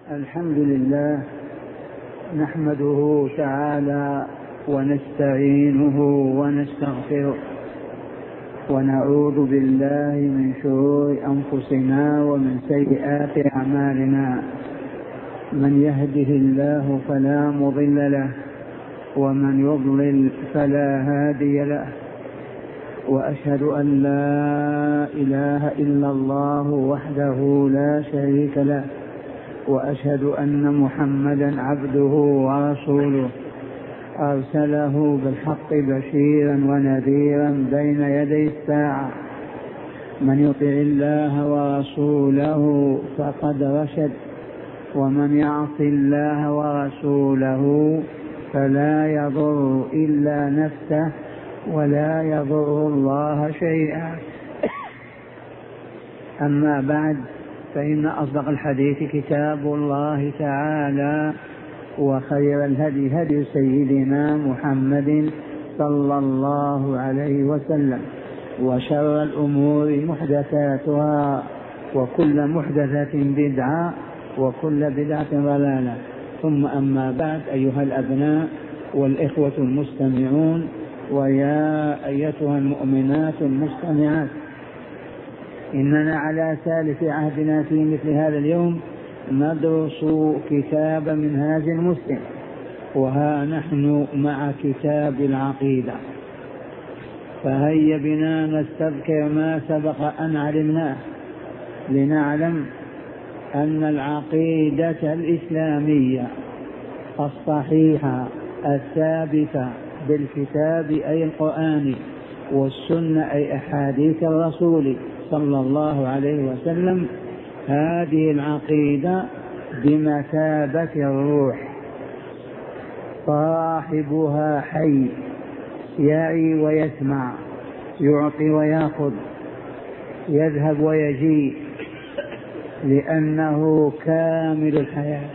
الحمد لله نحمده تعالى ونستعينه ونستغفره ونعوذ بالله من شرور أنفسنا ومن سيئات أعمالنا. من يهده الله فلا مضل له ومن يضلل فلا هادي له، وأشهد أن لا إله إلا الله وحده لا شريك له، وأشهد أن محمدا عبده ورسوله أرسله بالحق بشيرا ونذيرا بين يدي الساعة. من يطع الله ورسوله فقد رشد، ومن يعص الله ورسوله فلا يضر إلا نفسه ولا يضر الله شيئا. أما بعد، فإن أصدق الحديث كتاب الله تعالى، وخير الهدي هدي سيدنا محمد صلى الله عليه وسلم، وشر الأمور محدثاتها، وكل محدثة بدعة، وكل بدعة ضلالة. ثم أما بعد، أيها الأبناء والإخوة المستمعون، ويا أيتها المؤمنات المستمعات، إننا على ثالث عهدنا في مثل هذا اليوم ندرس كتاب منهاج المسلم، وها نحن مع كتاب العقيدة. فهيا بنا نستذكر ما سبق أن علمناه، لنعلم أن العقيدة الإسلامية الصحيحة الثابتة بالكتاب أي القرآن، والسنة أي أحاديث الرسول صلى الله عليه وسلم، هذه العقيدة بمثابة الروح، صاحبها حي، يعي ويسمع، يعطي ويأخذ، يذهب ويجيء، لأنه كامل الحياة،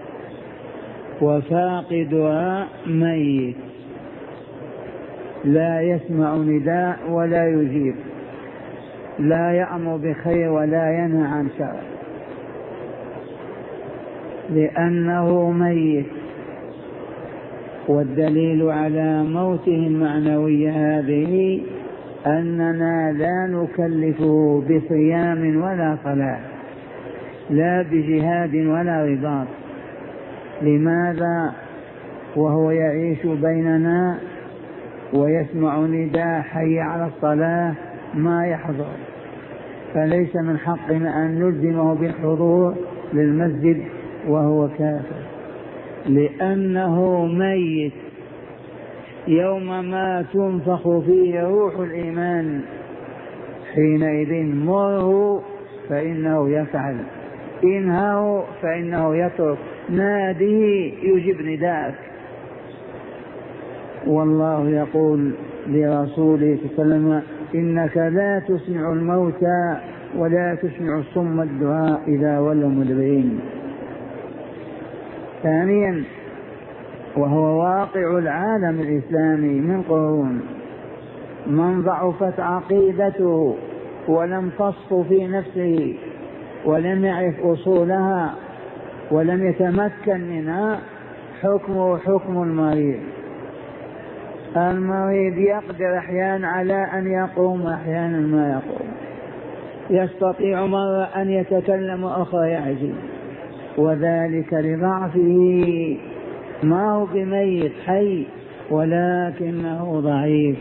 وفاقدها ميت، لا يسمع نداء ولا يجيب، لا يأمر بخير ولا ينهى عن شر، لأنه ميت. والدليل على موته المعنوي هذه أننا لا نكلفه بصيام ولا صلاة، لا بجهاد ولا رباط. لماذا؟ وهو يعيش بيننا ويسمع نداء حي على الصلاة ما يحضر، فليس من حقنا أن نلزمه بالحضور للمسجد وهو كافر، لأنه ميت. يوم ما تنفخ فيه روح الإيمان حينئذ مره فإنه يفعل، إنهه فإنه يترك، ناديه يجيب نداءك. والله يقول لرسوله صلى الله عليه وسلم: إنك لا تسمع الموتى ولا تسمع الصم الدعاء إذا ولوا مدبرين. ثانيا، وهو واقع العالم الإسلامي من قرون، من ضعفت عقيدته ولم تصف في نفسه ولم يعرف أصولها ولم يتمكن منها، حكمه حكم المريض. المريض يقدر أحيانا على أن يقوم، أحيانا ما يقوم، يستطيع مرة أن يتكلم وأخرى يعجز، وذلك لضعفه. ما هو بميت حي، ولكنه ضعيف.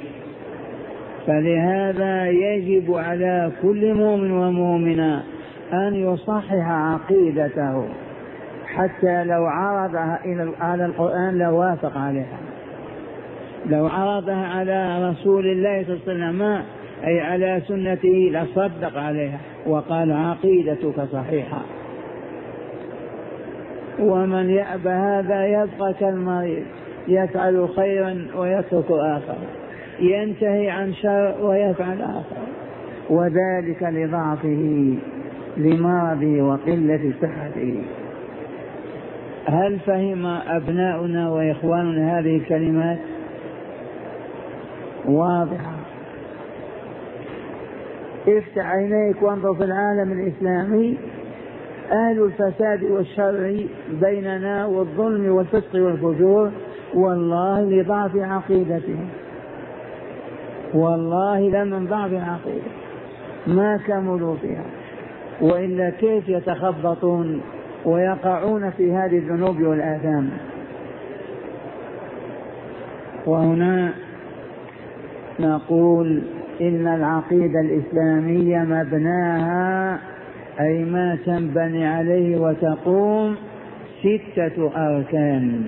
فلهذا يجب على كل مؤمن ومؤمنة أن يصحح عقيدته، حتى لو عرضها على القرآن لوافق عليها، لو عرضها على رسول الله صلى الله عليه وسلم أي على سنته لصدق عليها وقال عقيدتك صحيحة. ومن يأبى هذا يبقى كالمريض، يفعل خيرا ويترك آخر، ينتهي عن شر ويفعل آخر، وذلك لضعفه لمرضه وقلة صحته. هل فهم أبناؤنا وإخواننا هذه الكلمات؟ واضحة. افتح عينيك وانظر في العالم الإسلامي، أهل الفساد والشر بيننا والظلم والفسق والفجور والله لضعف عقيدتهم، والله لمن ضعف عقيدة ما كملوا فيها، وإلا كيف يتخبطون ويقعون في هذه الذنوب والآثام. وهنا نقول إن العقيدة الإسلامية مبناها أي ما تنبني عليه وتقوم 6 أركان،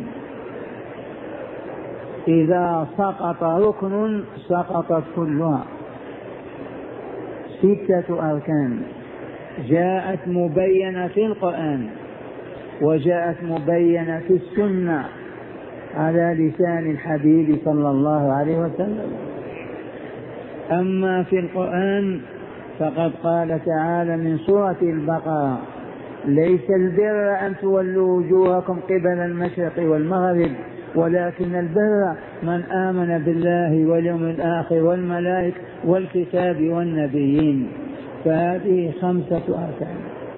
إذا سقط ركن سقطت كلها. 6 أركان جاءت مبينة في القرآن وجاءت مبينة في السنة على لسان الحبيب صلى الله عليه وسلم. أما في القرآن فقد قال تعالى من سورة البقرة: ليس البر أن تولوا وجوهكم قبل المشرق والمغرب ولكن البر من آمن بالله واليوم الآخر والملائكة والكتاب والنبيين. فهذه 5 أركان.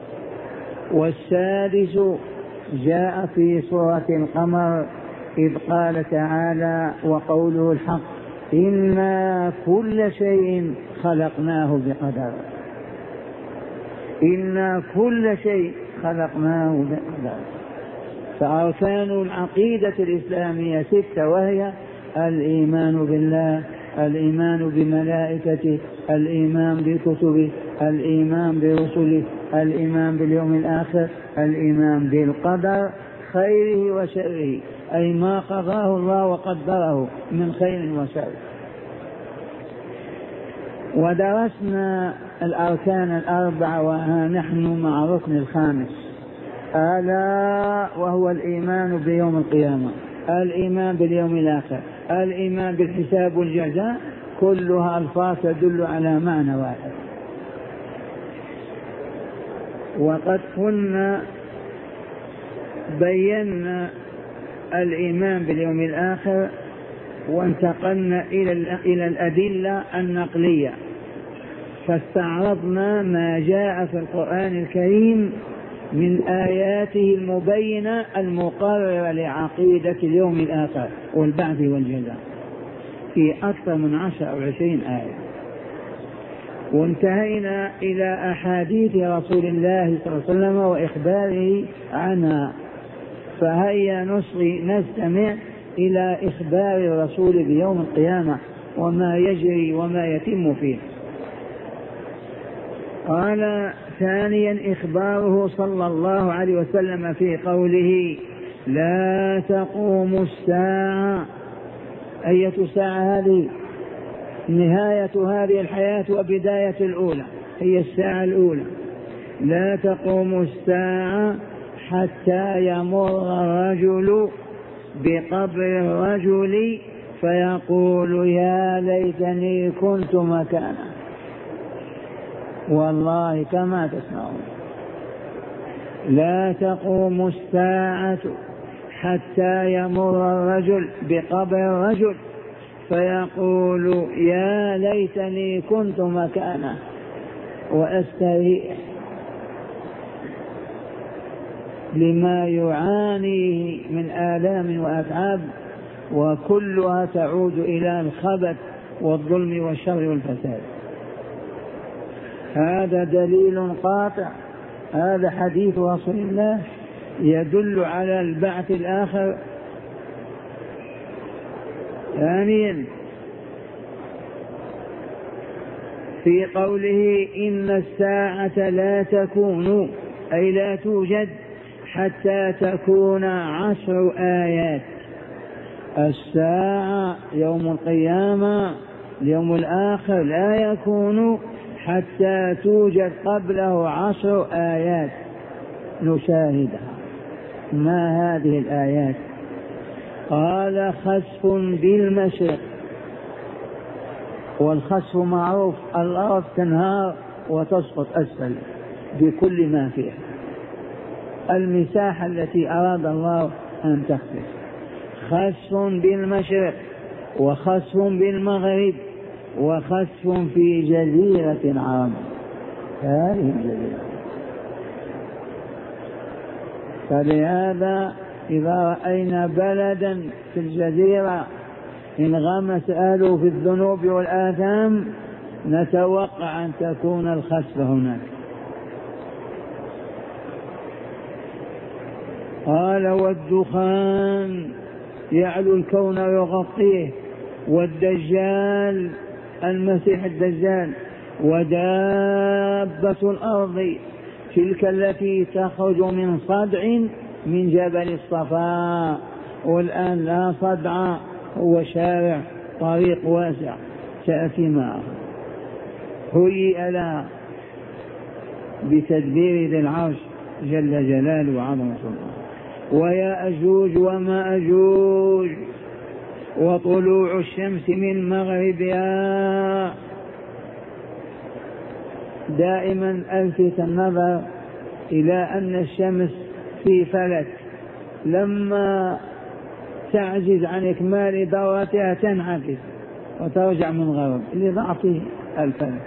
والسادس جاء في سورة القمر إذ قال تعالى وقوله الحق: إنا كل شيء خلقناه بقدر. إنا كل شيء خلقناه بقدر. فأركان العقيدة الإسلامية 6، وهي الإيمان بالله، الإيمان بملائكته، الإيمان بكتبه، الإيمان برسله، الإيمان باليوم الآخر، الإيمان بالقدر خيره وشره، أي ما قضاه الله وقدره من خير وشر. ودرسنا الأركان 4 وها نحن مع الركن الخامس، ألا وهو الإيمان بيوم القيامة، الإيمان باليوم الآخر، الإيمان بالحساب والجزاء، كلها ألفاظ تدل على معنى واحد. وقد كنا بينا الإيمان باليوم الآخر وانتقلنا إلى الأدلة النقلية، فاستعرضنا ما جاء في القرآن الكريم من آياته المبينة المقررة لعقيدة اليوم الآخر والبعث والجزاء في أكثر من 10 أو 20 آية. وانتهينا إلى أحاديث رسول الله صلى الله عليه وسلم وإخباره عنها، فهيا نستمع إلى إخبار الرسول بيوم القيامة وما يجري وما يتم فيه. قال: ثانيا إخباره صلى الله عليه وسلم في قوله: لا تقوم الساعة. أية ساعة هذه؟ نهاية هذه الحياة وبداية الأولى، هي الساعة الأولى. لا تقوم الساعة حتى يمر الرجل بقبر الرجل فيقول: يا ليتني كنت مكانه. والله كما تسمعون، لا تقوم الساعة حتى يمر الرجل بقبر الرجل فيقول: يا ليتني كنت مكانه وأستريح لما يعانيه من آلام وأتعاب، وكلها تعود إلى الخبث والظلم والشر والفساد. هذا دليل قاطع، هذا حديث رسول الله يدل على البعث الآخر. ثانيا في قوله: إن الساعة لا تكون، أي لا توجد حتى تكون 10 آيات. الساعة يوم القيامة اليوم الآخر لا يكون حتى توجد قبله 10 آيات نشاهدها. ما هذه الآيات؟ قال: خسف بالمشرق. والخسف معروف، الأرض تنهار وتسقط أسفل بكل ما فيها، المساحة التي أراد الله أن تخسف. خسف بالمشرق وخسف بالمغرب وخسف في جزيرة العرب. هذه الجزيرة فلهذا إذا رأينا بلدا في الجزيرة انغمس أهله في الذنوب والآثام نتوقع أن تكون الخسف هناك. قال والدخان يعلو الكون ويغطيه، والدجال المسيح الدجال، ودابة الأرض تلك التي تخرج من صدع من جبل الصفاء، والآن لا صدع، هو شارع طريق واسع تأتي معه، هيئ لها بتدبير ذي العرش جل جلاله وعظم سلطانه. ويأجوج ومأجوج، وطلوع الشمس من مغربها. دائما ألفت النظر إلى أن الشمس في فلك، لما تعجز عن إكمال دورتها تنعكس وترجع من غرب لضعف الفلك.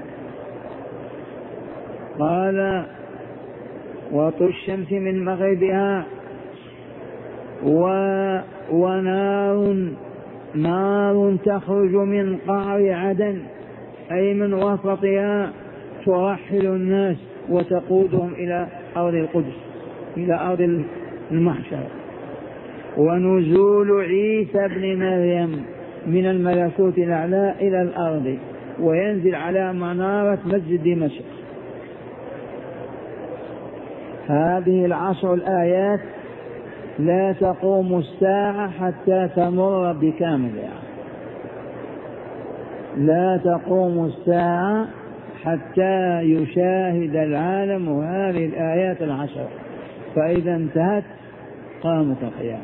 قال وطلوع الشمس من مغربها، نار تخرج من قعر عدن أي من وسطها ترحل الناس وتقودهم إلى أرض القدس، إلى أرض المحشر. ونزول عيسى بن مريم من الملكوت الأعلى إلى الأرض، وينزل على منارة مسجد دمشق. هذه العشر الآيات لا تقوم الساعة حتى تمر بكاملها، لا تقوم الساعة حتى يشاهد العالم هذه الآيات العشر، فإذا انتهت قامت القيامة.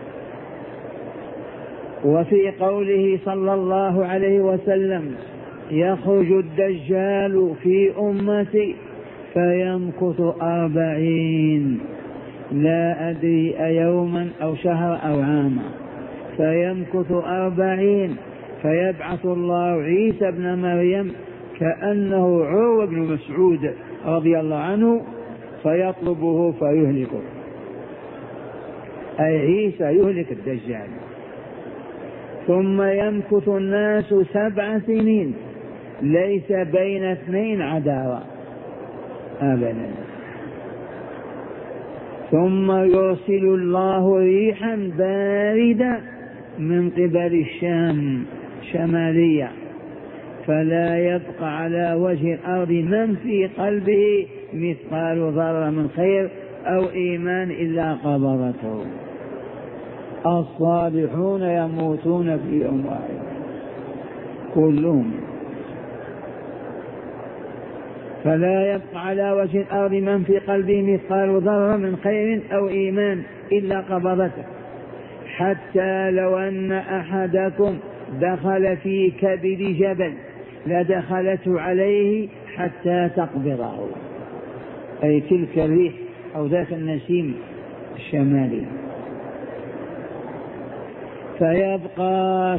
وفي قوله صلى الله عليه وسلم يخرج الدجال في أمتي فيمكث 40، لا أدري أيوما أو شهر أو عاما، فيمكث 40 فيبعث الله عيسى بن مريم كأنه عروة بن مسعود رضي الله عنه فيطلبه فيهلكه، أي عيسى يهلك الدجال. ثم يمكث الناس 7 سنين ليس بين اثنين عداوة أبدا، ثم يرسل الله ريحا باردة من قبل الشام شمالية، فلا يبقى على وجه الأرض من في قلبه مثقال ذرة من خير أو إيمان إلا قبضته. الصالحون يموتون في يوم واحد كلهم، فلا يبقى على وجه الأرض من في قلبه مثقال ذرة من خير أو إيمان إلا قبضته، حتى لو أن أحدكم دخل في كبد جبل لدخلته عليه حتى تقبضه، أي تلك الريح أو ذاك النسيم الشمالي. فيبقى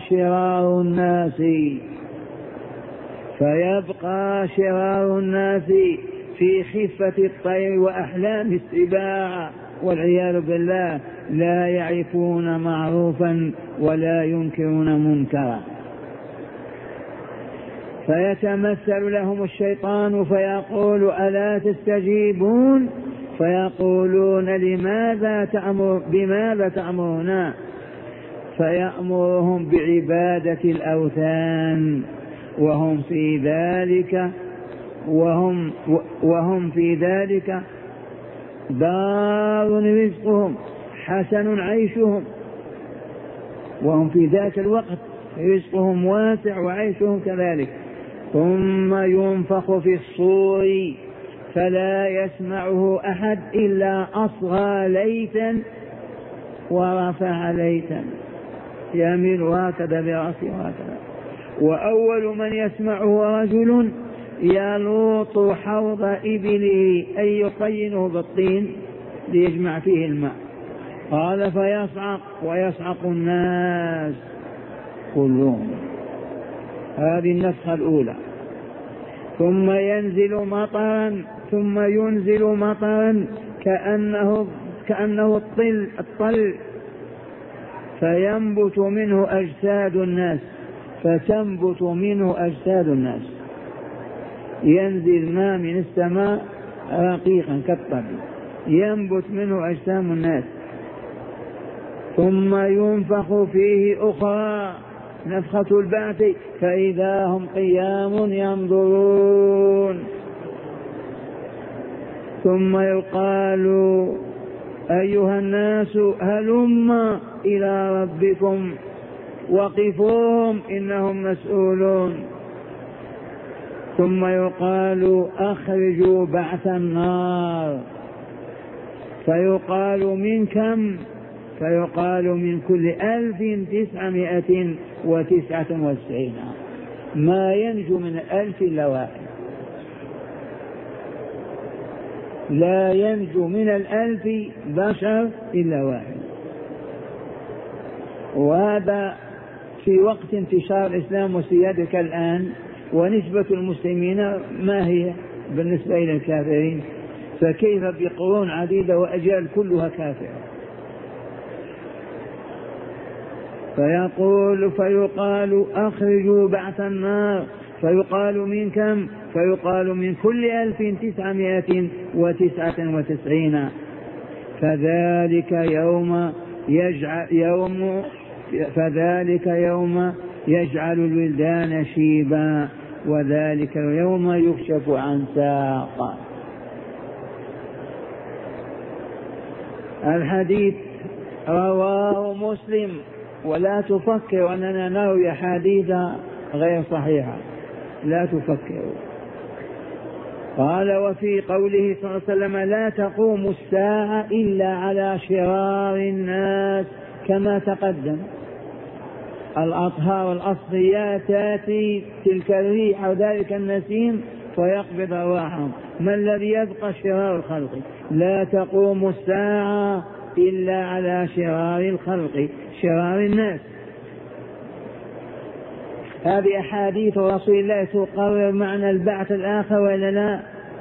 شرار الناس في خفة الطير وأحلام السباع والعياذ بالله، لا يعرفون معروفا ولا ينكرون منكرا. فيتمثل لهم الشيطان فيقول ألا تستجيبون، فيقولون بماذا تأمرنا؟ فيأمرهم بعبادة الأوثان وهم في ذلك دار رزقهم حسن عيشهم، وهم في ذاك الوقت رزقهم واسع وعيشهم كذلك. ثم ينفخ في الصور فلا يسمعه أحد إلا أصغى ليتا ورفع ليتا، يميل هكذا برأسه هكذا. وأول من يسمعه رجل يلوط حوض إبله أي يقينه بالطين ليجمع فيه الماء. قال فيصعق ويصعق الناس كلهم. هذه النفخة الأولى. ثم ينزل مطرا كأنه الطل فينبت منه أجساد الناس، فتنبت منه أجساد الناس. ينزل ماء من السماء رقيقا كالطل ينبت منه أجسام الناس، ثم ينفخ فيه أخرى نفخة البعث فإذا هم قيام ينظرون. ثم يقال أيها الناس هلم إلى ربكم وقفوهم إنهم مسؤولون. ثم يقال أخرجوا بعث النار، فيقال من كم؟ فيقال من كل 1999، ما ينجو من 1000 إلا واحد، لا ينجو من 1000 بشر إلا واحد. وهذا في وقت انتشار الإسلام وسيادك الآن، ونسبة المسلمين ما هي بالنسبة إلى الكافرين؟ فكيف بقرون عديدة وأجيال كلها كافرة؟ فيقال أخرجوا بعث النار، فيقال من كم؟ فيقال من كل 1999. فذلك يوم يجعل الولدان شيبا، وذلك يوم يكشف عن ساق. الحديث رواه مسلم، ولا تفكر أننا نروي حديث غير صحيحة، لا تفكروا. قال وفي قوله صلى الله عليه وسلم لا تقوم الساعة إلا على شرار الناس، كما تقدم الأطهار الأصفياء تأتي تلك الريح وذلك النسيم فيقبض أرواحهم. ما الذي يبقى؟ شرار الخلق. لا تقوم الساعة إلا على شرار الخلق، شرار الناس. هذه أحاديث رسول الله تقرر معنى البعث الآخر ولا لا؟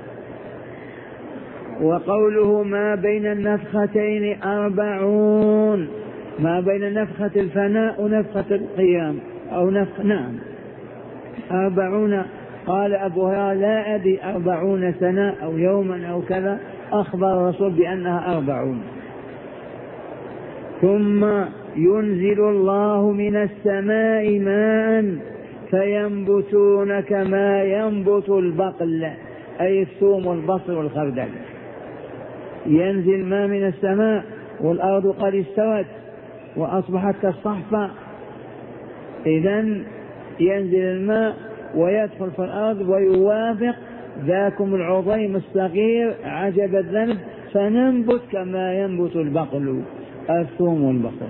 وقوله ما بين النفختين 40، ما بين نفخة الفناء ونفخة القيام أو نعم 40. قال أبو هريرة لا أدري 40 سنة أو يوما أو كذا، أخبر الرسول بأنها 40. ثم ينزل الله من السماء ماء فينبتون كما ينبت البقل، أي الثوم والبصل والخردل. ينزل ماء من السماء والأرض قد استوت وأصبحت كالصحفة، إذن ينزل الماء ويدخل في الأرض ويوافق ذاكم العظيم الصغير عجب الذنب، فننبت كما ينبت البقل، الثوم والبصل.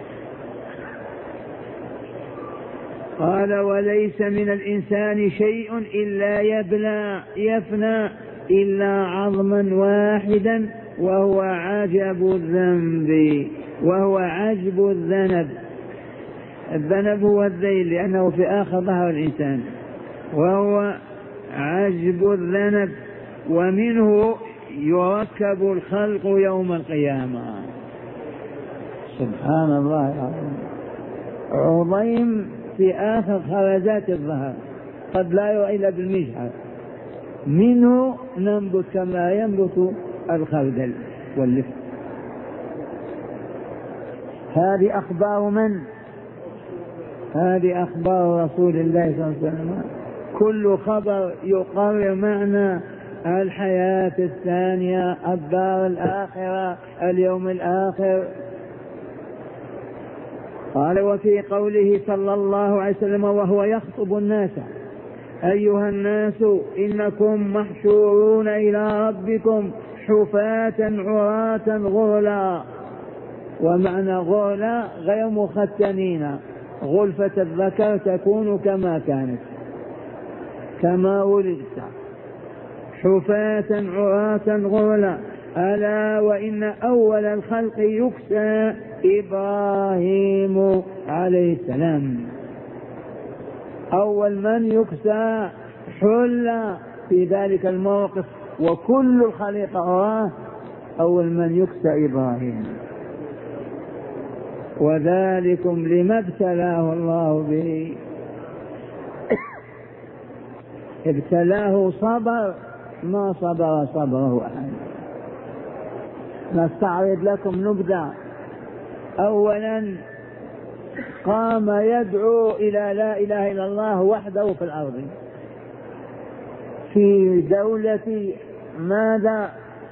قال وليس من الإنسان شيء إلا يفنى إلا عظما واحدا وهو عجب الذنب. الذنب هو الذيل لأنه في آخر ظهر الإنسان، وهو عجب الذنب، ومنه يركب الخلق يوم القيامة. سبحان الله العظيم، عظيم في آخر خرزات الظهر قد لا يرى إلا بالمجهر، منه ننبت كما ينبت الخردل واللفت. هذه أخبار من؟ هذه أخبار رسول الله صلى الله عليه وسلم. كل خبر يقرر معنى الحياة الثانية، الدار الآخرة، اليوم الآخر. قال وفي قوله صلى الله عليه وسلم وهو يخطب الناس أيها الناس إنكم محشورون إلى ربكم حفاة عراة غرلا. ومعنى غرلا غير مختنين، غلفة الذكر تكون كما كانت، كما ولدت، حفاة عراة غرلا. ألا وإن أول الخلق يكسى إبراهيم عليه السلام، أول من يكسى حل في ذلك الموقف وكل الخليقة أراه أول من يكسى إبراهيم. وذلكم لما ابتلاه الله به، ابتلاه صبر ما صبر صبره أحد. نستعرض لكم نبذة. أولا قام يدعو إلى لا إله إلا الله وحده في الأرض، في دولة ماذا؟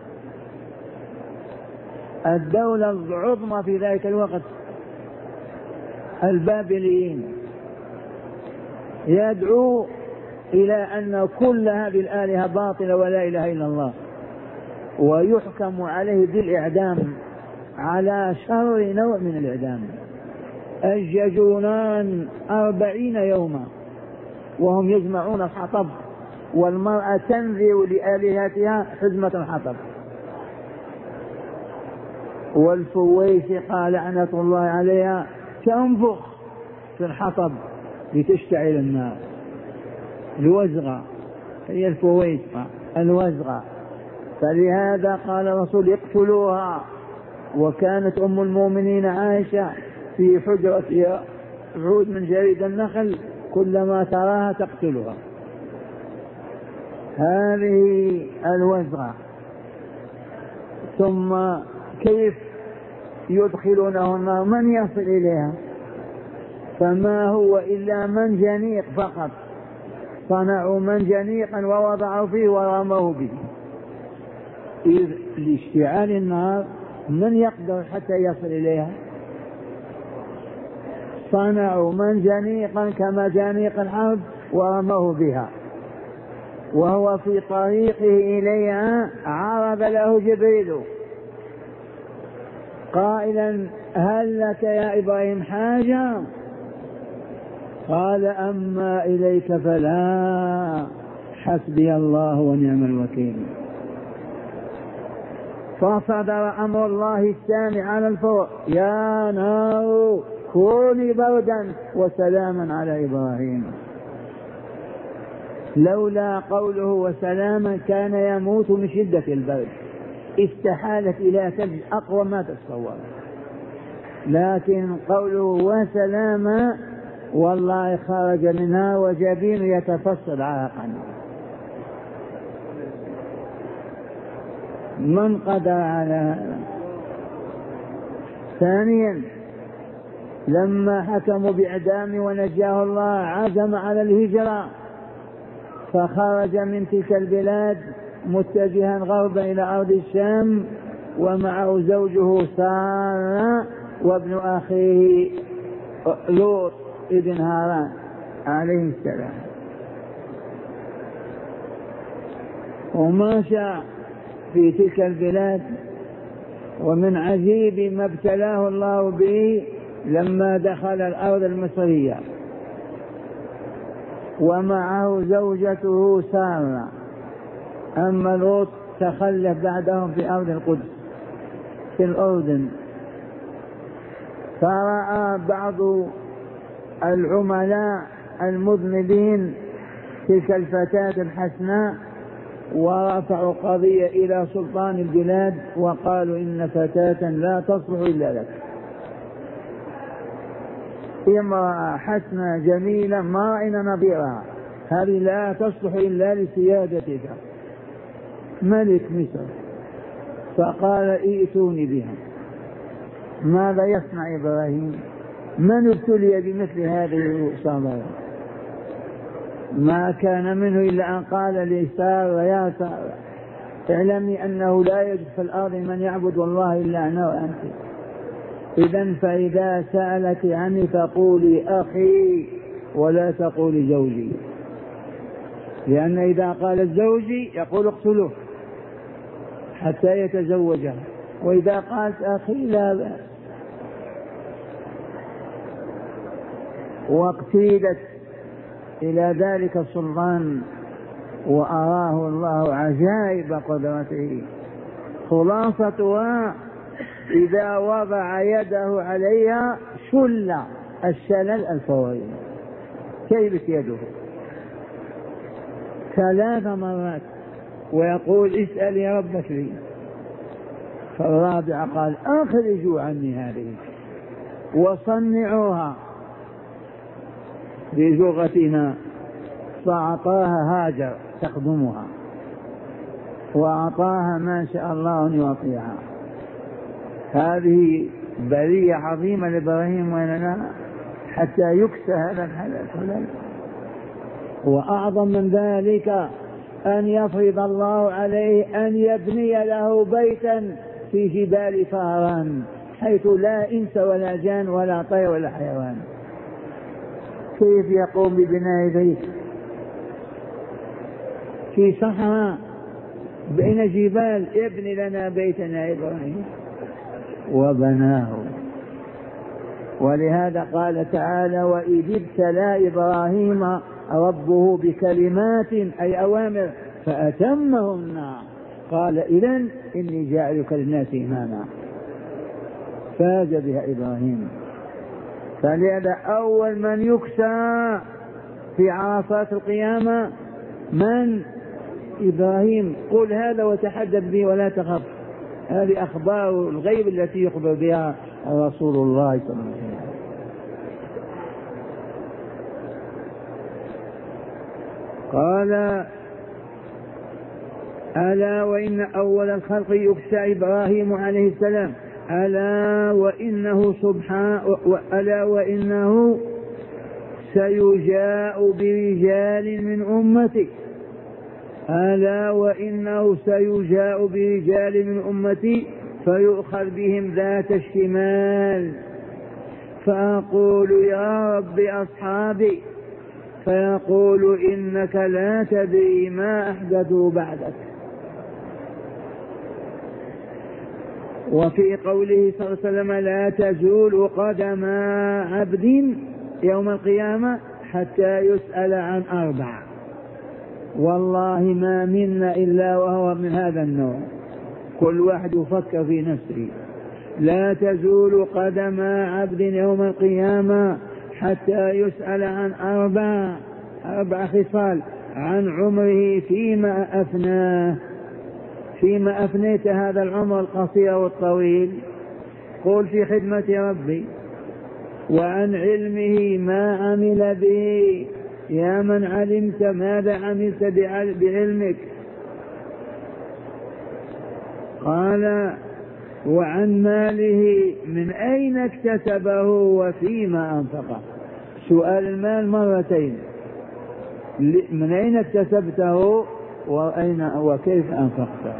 الدولة العظمى في ذلك الوقت البابليين، يدعو إلى أن كل هذه الآلهة باطلة ولا إله إلا الله، ويحكم عليه بالإعدام على شر نوع من الإعدام. الججونان 40 يوما وهم يجمعون الحطب، والمرأة تنذر لآلهتها حزمة الحطب، والفويسقة لعنة الله عليها تنفخ في الحطب لتشتعل النار. الوزغة هي الفويسقة الوزغة. فلهذا قال الرسول اقتلوها. وكانت أم المؤمنين عائشة في حجرتها عود من جريد النخل، كلما تراها تقتلها. هذه الوزغة. ثم كيف يدخلونه النار؟ من يصل إليها؟ فما هو إلا منجنيق فقط، صنعوا منجنيقا ووضعوا فيه ورموه به. إذ لاشتعال النار من يقدر حتى يصل إليها؟ صنعوا منجنيقا كمجانيق الحرب ورموه بها، وهو في طريقه إليها عرض له جبريل قائلا هل لك يا إبراهيم حاجة؟ قال أما إليك فلا، حسبي الله ونعم الوكيل. فصدر أمر الله السامع على الفور يا نار كوني بردا وسلاما على إبراهيم. لولا قوله وسلاما كان يموت من شدة البرد، استحالت إلى ثلج أقوى ما تتصور. لكن قوله وسلاما والله خرج منها وجبين يتفصل عرقا. من قدر على هذا؟ ثانيا لما حكموا بإعدامه ونجاه الله عزم على الهجرة، فخرج من تلك البلاد متجها غربا إلى أرض الشام، ومعه زوجه سارة وابن أخيه لوط ابن هاران عليه السلام. وماشى في تلك البلاد. ومن عجيب ما ابتلاه الله به لما دخل الأرض المصرية ومعه زوجته سارة، أما لوط تخلف بعدهم في أرض القدس في الأردن. فرأى بعض العملاء المذنبين تلك الفتاة الحسناء ورفعوا قضية إلى سلطان البلاد وقالوا إن فتاة لا تصلح إلا لك، امرأة حسنة جميلة ما رأينا نظيرها، هذه لا تصلح إلا لسيادتك ملك مصر. فقال ائتوني بها. ماذا يصنع إبراهيم؟ من ابتلي بمثل هذه الصبر؟ ما كان منه إلا أن قال لسارة يا سارة اعلمي أنه لا يوجد في الأرض من يعبد الله إلا أنا وأنت، إذن فإذا سألت عني فقولي أخي ولا تقولي زوجي، لأن إذا قال زوجي يقول اقتلوه حتى يتزوجها، وإذا قالت أخي لا بأس. واقتيدت إلى ذلك السلطان وأراه الله عجائب قدرته. خلاصتها إذا وضع يده عليها شل الشلل الفوري. كيف يده 3 مرات ويقول اسألي ربك لي. فالرابعة قال أخرجوا عني هذه وصنعوها بلغتنا، فأعطاها هاجر تخدمها وأعطاها ما شاء الله أن يعطيها. هذه برية عظيمة لإبراهيم ولا حتى يكسى هذا الحلال. وأعظم من ذلك أن يفرض الله عليه أن يبني له بيتا في جبال فاران حيث لا إنس ولا جان ولا طير ولا حيوان. كيف يقوم ببناء بيت في صحراء بين جبال؟ ابن لنا بيتا يا إبراهيم، وبناه. ولهذا قال تعالى وإذ ابتلى إبراهيم ربه بكلمات أي أوامر فأتمهن قال إذن إني جاعلك للناس إماما. فاز بها إبراهيم. فلهذا أول من يكسى في عرصات القيامة من؟ إبراهيم. قل هذا وتحدث به ولا تخف. هذه أخبار الغيب التي يخبر بها رسول الله صلى الله عليه وسلم. قال ألا وإن أول الخلق يكسى إبراهيم عليه السلام ألا وإنه سيجاء برجال من أمتك ألا وإنه سيجاء برجال من أمتي فيؤخذ بهم ذات الشمال فأقول يا رب أصحابي فيقول إنك لا تدري ما أحدثوا بعدك. وفي قوله صلى الله عليه وسلم لا تزول قدم عبد يوم القيامة حتى يسأل عن 4. والله ما منا إلا وهو من هذا النوع، كل واحد يفكر في نفسه. لا تزول قدم عبد يوم القيامة حتى يسأل عن 4 خصال: عن عمره فيما أفناه، فيما أفنيت هذا العمر القصير والطويل، قل في خدمة ربي. وعن علمه ما عمل به، يا من علمت ماذا عملت بعلمك. قال وعن ماله من أين اكتسبه وفيما أنفقه. سؤال المال مرتين: من أين اكتسبته وكيف أنفقته.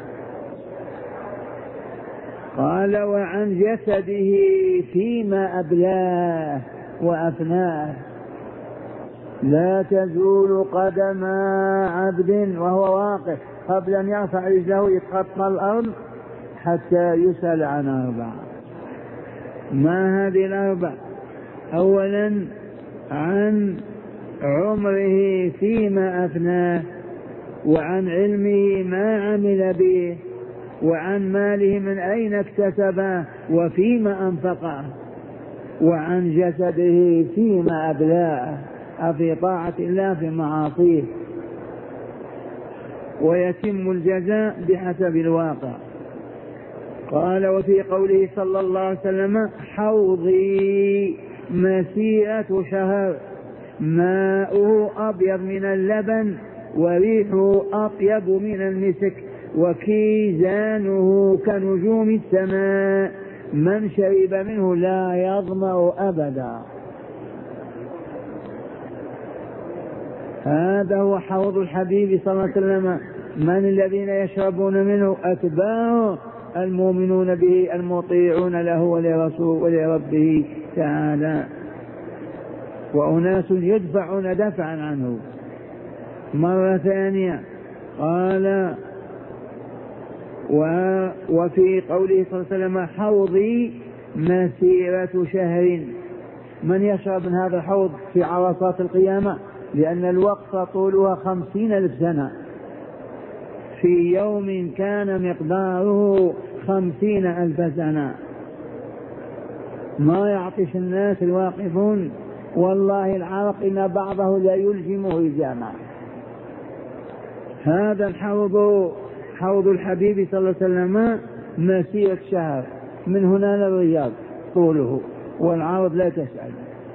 قال وعن جسده فيما أبلاه وأفناه. لا تزول قدم عبد وهو واقف قبل أن يرفع رجله يتخطى الأرض حتى يسأل عن 4. ما هذه 4؟ أولا عن عمره فيما أفناه، وعن علمه ما عمل به، وعن ماله من أين اكتسبه وفيما أنفقه، وعن جسده فيما أبلاه، أفي طاعة الله في معاصيه. ويتم الجزاء بحسب الواقع. قال وفي قوله صلى الله عليه وسلم حوضي مسيرة شهر ماؤه أبيض من اللبن وريحه أطيب من المسك وكيزانه كنجوم السماء من شرب منه لا يظمأ أبدا. هذا هو حوض الحبيب صلى الله عليه وسلم. من الذين يشربون منه؟ أتباعه المؤمنون به المطيعون له ولرسوله ولربه تعالى، وأناس يدفعون دفعا عنه. مرة ثانية قال وفي قوله صلى الله عليه وسلم حوضي مسيرة شهر. من يشرب من هذا الحوض في عرصات القيامة؟ لأن الوقفة طولها 50,000 سنة، في يوم كان مقداره 50,000 سنة. ما يعطش الناس الواقفون، والله العرق إن بعضه لا يلجمه الجامع. هذا الحوض حوض الحبيب صلى الله عليه وسلم مسيرة شهر من هنا للرياض طوله والعرض لا تسأل.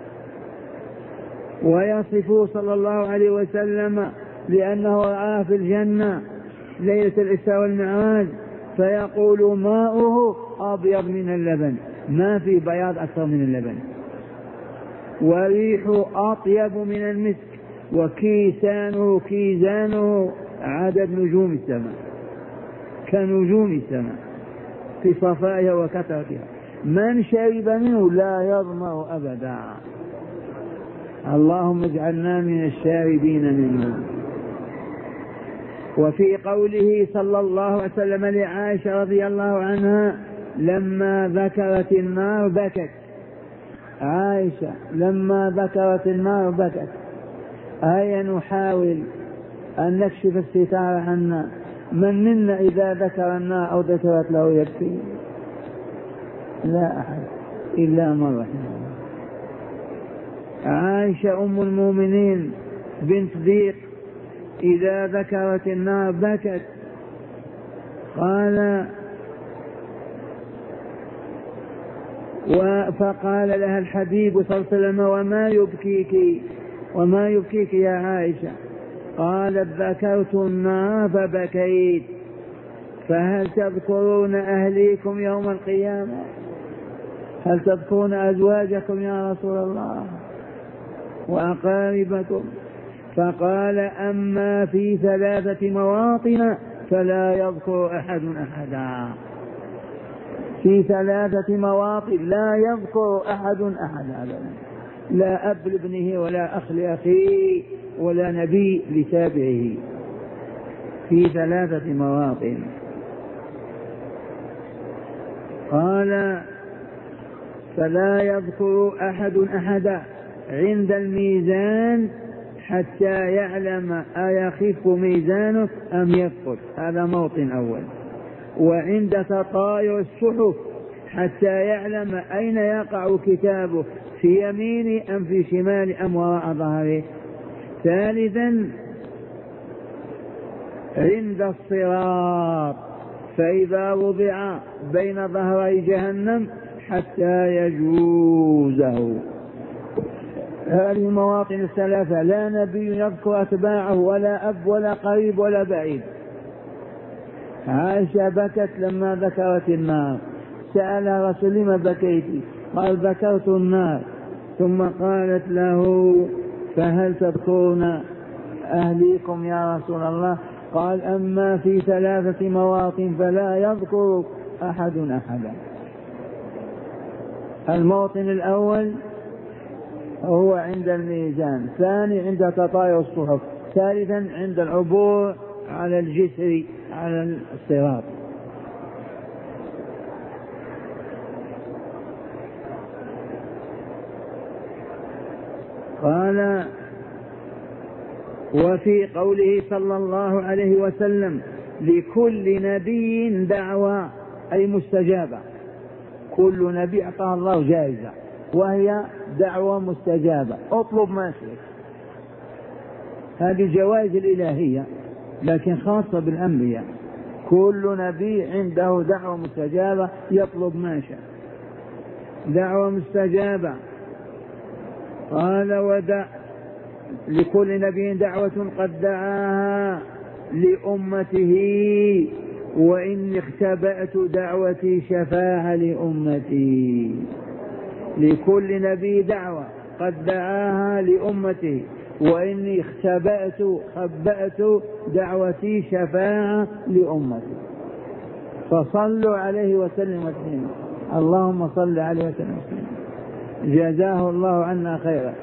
ويصفه صلى الله عليه وسلم لأنه رآه في الجنة ليلة الإسراء والمعراج فيقول ماؤه أبيض من اللبن، ما في بياض أكثر من اللبن، وريحه أطيب من المسك، وكيزانه عدد نجوم السماء، كنجوم السماء في صفائها وكثرتها، من شرب منه لا يظمأ أبدا. اللهم اجعلنا من الشاربين منه. وفي قوله صلى الله عليه وسلم لعائشة رضي الله عنها لما ذكرت النار بكت، عائشة لما ذكرت النار بكت. هيا نحاول أن نكشف الستار عنا، من منا إذا ذكر النار أو ذكرت له يبكي؟ لا أحد إلا من رحمه الله. عائشة أم المؤمنين بنت ضيق إذا ذكرت النار بكت. فقال لها الحبيب صلى الله عليه وسلم وما يبكيك يا عائشة؟ قالت ذكرت النار فبكيت. فهل تذكرون أهليكم يوم القيامة؟ هل تذكرون أزواجكم يا رسول الله وأقاربكم؟ فقال أما في 3 مواطن فلا يذكر أحد أحدا. في 3 مواطن لا يذكر أحد أبدا، لا أب لابنه ولا أخ لأخيه ولا نبي لتابعه، في 3 مواطن. قال فلا يذكر أحد أحدا عند الميزان حتى يعلم أيخف ميزانه أم يثقل، هذا موطن أول. وعند تطاير الصحف حتى يعلم أين يقع كتابه، في يمينه أم في شماله أم وراء ظهره. ثالثا عند الصراط فإذا وضع بين ظهري جهنم حتى يجوزه. هذه المواطن 3 لا نبي يذكر أتباعه ولا أب ولا قريب ولا بعيد. عائشة بكت لما ذكرت النار، سأل رسول ما بكيت؟ قال ذكرت النار. ثم قالت له فهل تذكرون أهليكم يا رسول الله؟ قال أما في 3 مواطن فلا يذكر أحد أحدا. الموطن الأول هو عند الميزان، ثاني عند تطاير الصحف، ثالثا عند العبور على الجسر على الصراط. قال وفي قوله صلى الله عليه وسلم لكل نبي دعوة أي مستجابة، كل نبي أعطاه الله جائزة وهي دعوة مستجابة، اطلب ما شئت. هذه الجوائز الإلهية لكن خاصة بالأنبياء، كل نبي عنده دعوة مستجابة يطلب ما شاء، دعوة مستجابة. قال لكل نبي دعوة قد دعاها لأمته وإني اختبأت دعوتي شفاعة لأمتي. لكل نبي دعوة قد دعاها لأمته وإني خبأت دعوتي شفاعة لأمتي. فصلوا عليه وسلم تسليما. اللهم صل عليه وسلم تسليما، جزاه الله عنا خيرا.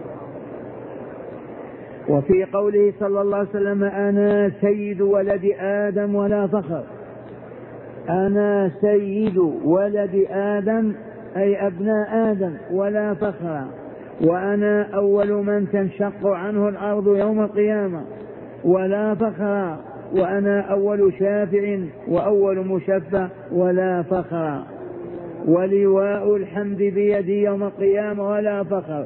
وفي قوله صلى الله عليه وسلم أنا سيد ولد آدم ولا فخر، أنا سيد ولد آدم أي أبناء آدم ولا فخر، وأنا أول من تنشق عنه الأرض يوم القيامة ولا فخر، وأنا أول شافع وأول مشفع ولا فخر، ولواء الحمد بيدي يوم القيامة ولا فخر.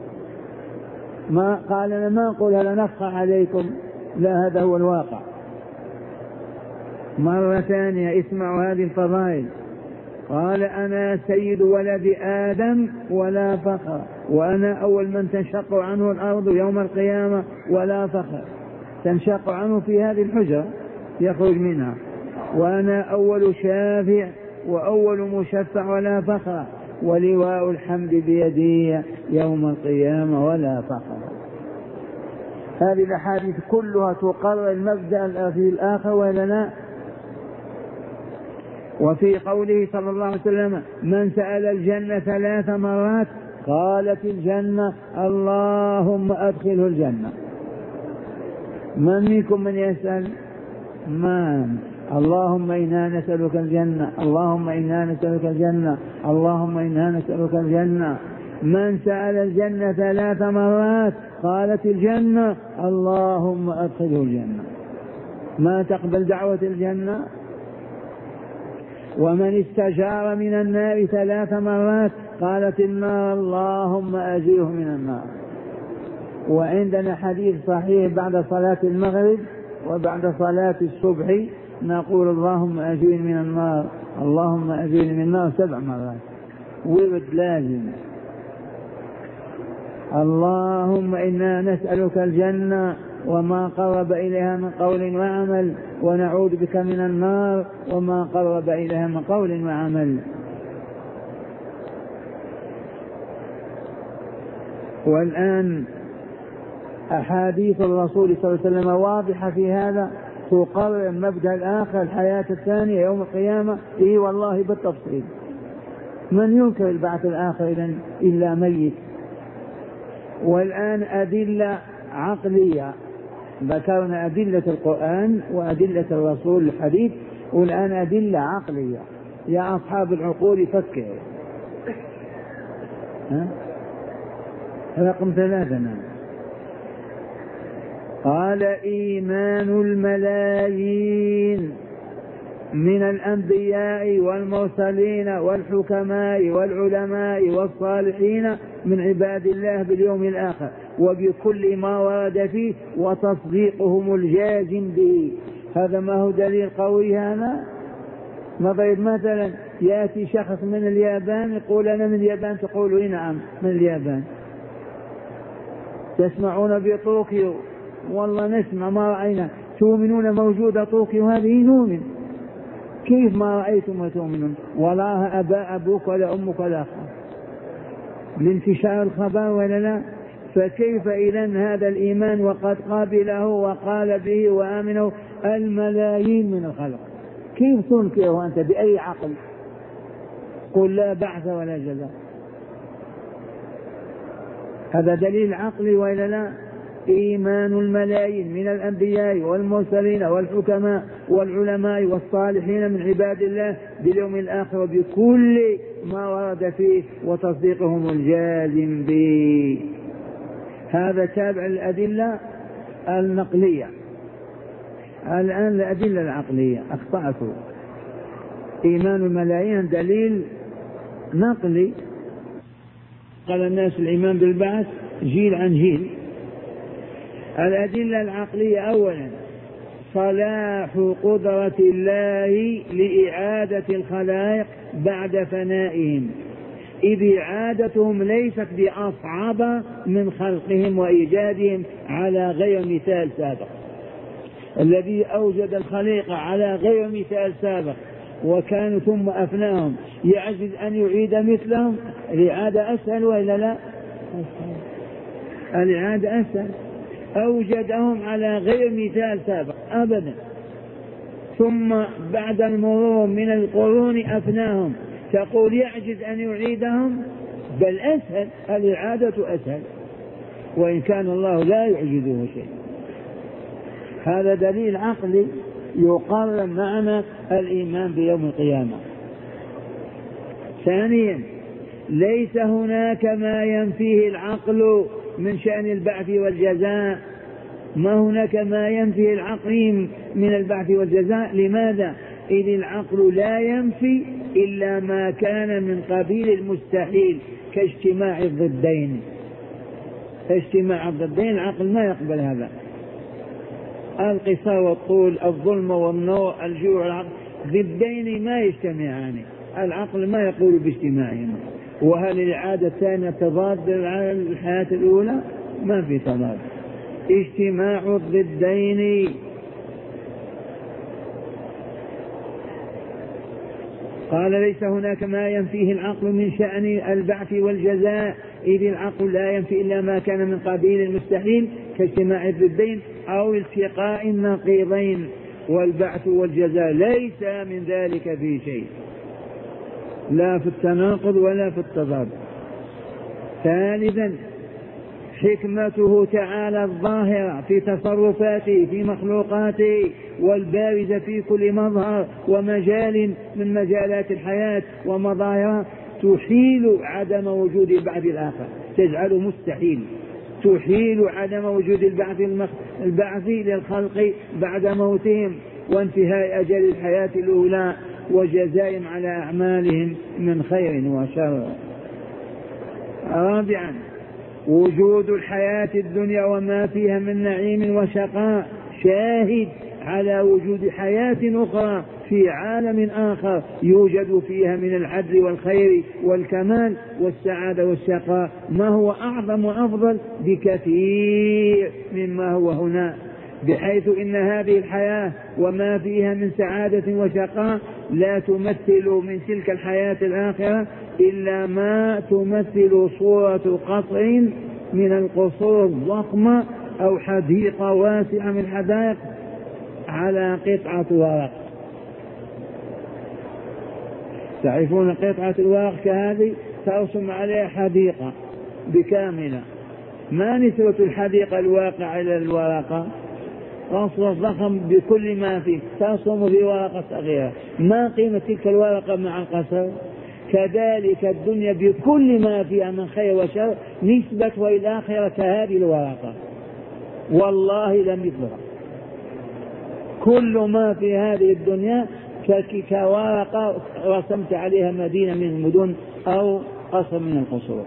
ما قال أنا ما أقول هل نفخر عليكم، لا، هذا هو الواقع. مرة ثانية اسمعوا هذه الفضائل. قال أنا سيد ولد آدم ولا فخر، وأنا أول من تنشق عنه الأرض يوم القيامة ولا فخر، تنشق عنه في هذه الحجرة يخرج منها، وأنا أول شافع وأول مشفع ولا فخر، ولواء الحمد بيدي يوم القيامة ولا فخر. هذه الأحاديث كلها تقرر المبدأ في الآخر ولا لا؟ وفي قوله صلى الله عليه وسلم من سأل الجنة 3 مرات قالت الجنة اللهم أدخله الجنة. من منكم من يسأل؟ من؟ اللهم إنا نسألك الجنة، اللهم إنا نسألك الجنة، اللهم إنا نسألك الجنة. من سأل الجنة 3 مرات قالت الجنة اللهم أدخله الجنة. ما تقبل دعوة الجنة. ومن استجار من النار 3 مرات قالت النار اللهم أجره من النار. وعندنا حديث صحيح بعد صلاة المغرب وبعد صلاة الصبح نقول اللهم أجرني من النار، اللهم أجرني من النار 7 مرات، ورد لازم. اللهم إنا نسألك الجنة وما قرب إليها من قول وعمل، ونعوذ بك من النار وما قرب إليها من قول وعمل. والآن أحاديث الرسول صلى الله عليه وسلم واضحة في هذا، تقرر مبدأ الآخر، الحياة الثانية يوم القيامة. والله بالتفصيل. من ينكر البعث الآخر إلا ميت. والآن أدلة عقلية، ذكرنا أدلة القرآن وأدلة الرسول الحديث، والآن أدلة عقلية. يا أصحاب العقول فكروا. رقم 3 قال إيمان الملايين من الأنبياء والمرسلين والحكماء والعلماء والصالحين من عباد الله باليوم الآخر وبكل ما ورد فيه وتصديقهم الجازم به. هذا ما هو دليل قوي؟ هذا نضرب مثلا يأتي شخص من اليابان يقول أنا من اليابان، تقولوا نعم من اليابان. تسمعون بطوكيو؟ والله نسمع ما رأينا. تؤمنون موجودة طوكيو هذه؟ نؤمن. كيف ما رأيتم وتؤمنون؟ ولا أبا أبوك ولا أمك ولا أخوك، لانتشار الخبر ولا لا؟ فكيف إذن هذا الإيمان وقد قابله وقال به وآمنه الملايين من الخلق؟ كيف تنكره أنت؟ بأي عقل؟ قل لا بعث ولا جزاء. هذا دليل عقلي ولا لا؟ إيمان الملايين من الأنبياء والمرسلين والحكماء والعلماء والصالحين من عباد الله باليوم الآخر بكل ما ورد فيه وتصديقهم الجازم به. هذا تابع الأدلة النقلية. الآن الأدلة العقلية أخطأتوا. إيمان الملايين دليل نقلي، قال الناس الإيمان بالبعث جيل عن جيل. الأدلة العقلية أولا صلاح قدرة الله لإعادة الخلائق بعد فنائهم، إذ إعادتهم ليست بأصعب من خلقهم وإيجادهم على غير مثال سابق. الذي أوجد الخليقة على غير مثال سابق وكانوا ثم أفناهم يعجز أن يعيد مثلهم. الإعادة أسهل وإلا لا؟ الإعادة أسهل. أوجدهم على غير مثال سابق أبدا، ثم بعد المرور من القرون أفناهم، تقول يعجز أن يعيدهم؟ بل أسهل، الإعادة أسهل، وإن كان الله لا يعجزه شيء. هذا دليل عقلي يقرر معنى الإيمان بيوم القيامة. ثانيا ليس هناك ما ينفيه العقل من شأن البعث والجزاء. ما هناك ما ينفي العقل من البعث والجزاء. لماذا؟ إذ العقل لا ينفي إلا ما كان من قبيل المستحيل كاجتماع الضدين. اجتماع الضدين العقل ما يقبل هذا. القصار والطول، الظلم والنور، الجوع والعقل، ضدين ما يجتمعان، العقل ما يقول باجتماعهما. وهل العادة الثانية تضاد على الحياة الأولى؟ ما في تضاد، اجتماع الضدين. قال ليس هناك ما ينفيه العقل من شأن البعث والجزاء، إذ العقل لا ينفي إلا ما كان من قبيل المستحيل كاجتماع الضدين أو التقاء النقيضين، والبعث والجزاء ليس من ذلك في شيء، لا في التناقض ولا في التضاد. ثالثا حكمته تعالى الظاهرة في تصرفاته في مخلوقاته، والبارزة في كل مظهر ومجال من مجالات الحياة ومظاهرها، تحيل عدم وجود البعث الآخر، تجعله مستحيل، تحيل عدم وجود البعث للخلق بعد موتهم وانتهاء أجل الحياة الأولى وجزائهم على أعمالهم من خير وشر. رابعا وجود الحياة الدنيا وما فيها من نعيم وشقاء شاهد على وجود حياة أخرى في عالم آخر يوجد فيها من العدل والخير والكمال والسعادة والشقاء ما هو أعظم وأفضل بكثير مما هو هنا، بحيث إن هذه الحياة وما فيها من سعادة وشقاء لا تمثل من تلك الحياة الآخرة إلا ما تمثل صورة قصر من القصور الضخمة أو حديقة واسعة من الحدائق على قطعة ورق. تعرفون قطعة الورق كهذه ترسم عليها حديقة بكاملة، ما نسبة الحديقة الواقعة إلى الورقة؟ قصر ضخم بكل ما فيه ترسم في ورقة صغيرة، ما قيمة تلك الورقة مع القصر؟ كذلك الدنيا بكل ما فيها من خير وشر نسبته إلى الآخرة كهذه الورقة، والله لم يطلق. كل ما في هذه الدنيا كورقة رسمت عليها مدينة من المدن أو قصر من القصور.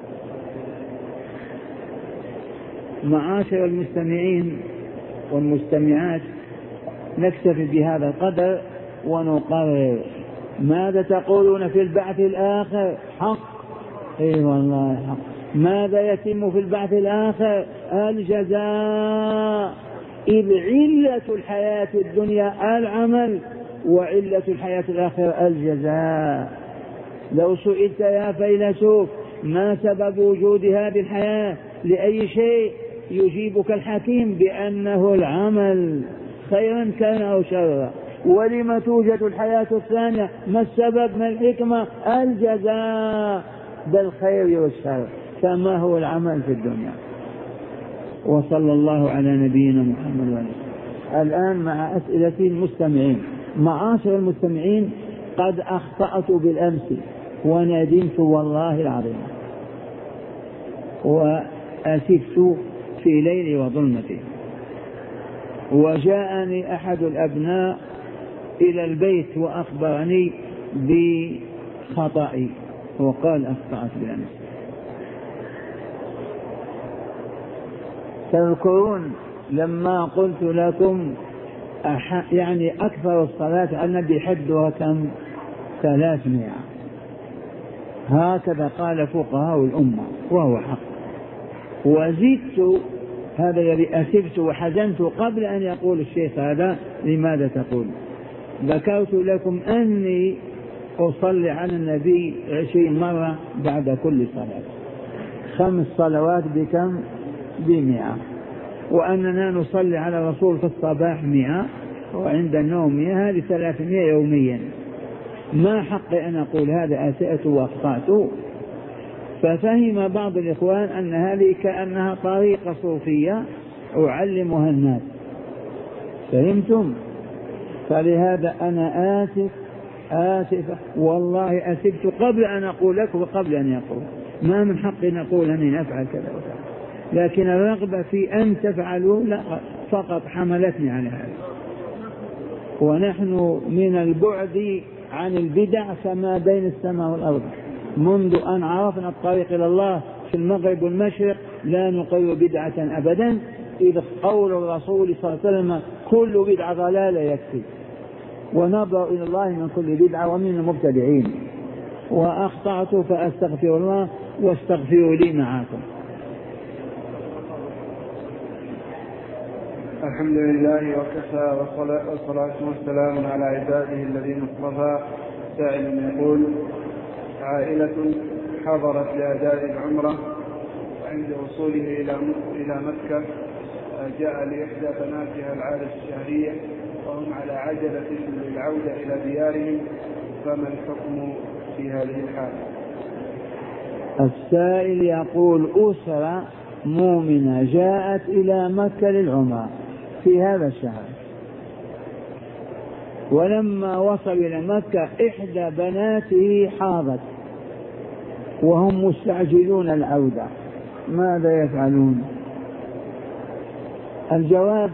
معاشر المستمعين والمستمعات، نكتفي بهذا القدر ونقرر. ماذا تقولون في البعث الآخر؟ حق، اي والله حق. ماذا يتم في البعث الآخر؟ الجزاء، إذ علة الحياة الدنيا العمل وعلة الحياة الآخرة الجزاء. لو سئلت يا فيلسوف ما سبب وجود هذه الحياة لأي شيء، يجيبك الحكيم بأنه العمل خيرا كان أو شرا. ولما توجد الحياة الثانية؟ ما السبب؟ ما الحكمة؟ الجزاء بالخير والشر، كما هو العمل في الدنيا. وصلى الله على نبينا محمد وآله. الآن مع أسئلة المستمعين. معاشر المستمعين، قد أخطأت بالأمس وندمت والله العظيم، وأسفت في ليلي وظلمتي، وجاءني أحد الأبناء إلى البيت وأخبرني بخطئي وقال أخطأت بالأمس. تذكرون لما قلت لكم يعني أكثر الصلاة على النبي حدها كم؟ 300. هكذا قال فقهاء الأمة وهو حق. وزدت، هذا الذي أسفت وحزنت قبل أن يقول الشيخ هذا. لماذا تقول؟ ذكرت لكم أني أصلي على النبي 20 مرة بعد كل صلاة، 5 صلوات بكم؟ ب100. وأننا نصلي على الرسول في الصباح 100 وعند النوم 100، هذه 300 يوميا. ما حقي أن أقول هذا أسأت وأخطأت؟ ففهم بعض الإخوان أن هذه كأنها طريقة صوفية أعلمها الناس. فهمتم؟ فلهذا أنا آسف والله أسفت قبل أن أقول لك وقبل أن يقول. ما من حقي أن أقول أني أفعل كذا وكذا، لكن الرغبة في أن تفعلوا لا فقط حملتني على هذا. ونحن من البعد عن البدع كما بين السماء والأرض. منذ أن عرفنا الطريق إلى الله في المغرب والمشرق لا نقر بدعة أبدا، إذ قول الرسول صلى الله عليه وسلم كل بدعة ضلالة يكفي، ونظر إلى الله من كل بدعة ومن المبتدعين. وأخطأت فأستغفر الله واستغفروا لي معكم. الحمد لله وكفى والصلاة والسلام على عباده الذين اصطفى. سائل يقول: عائلة حضرت لأداء العمرة، وعند وصوله إلى مكة جاء لإحدى بناتها العادة الشهرية وهم على عجلة للعودة إلى ديارهم، فما الحكم في هذه الحالة؟ السائل يقول: أسرة مؤمنة جاءت إلى مكة للعمرة في هذا الشهر، ولما وصل إلى مكة إحدى بناته حاضت وهم مستعجلون العودة، ماذا يفعلون؟ الجواب: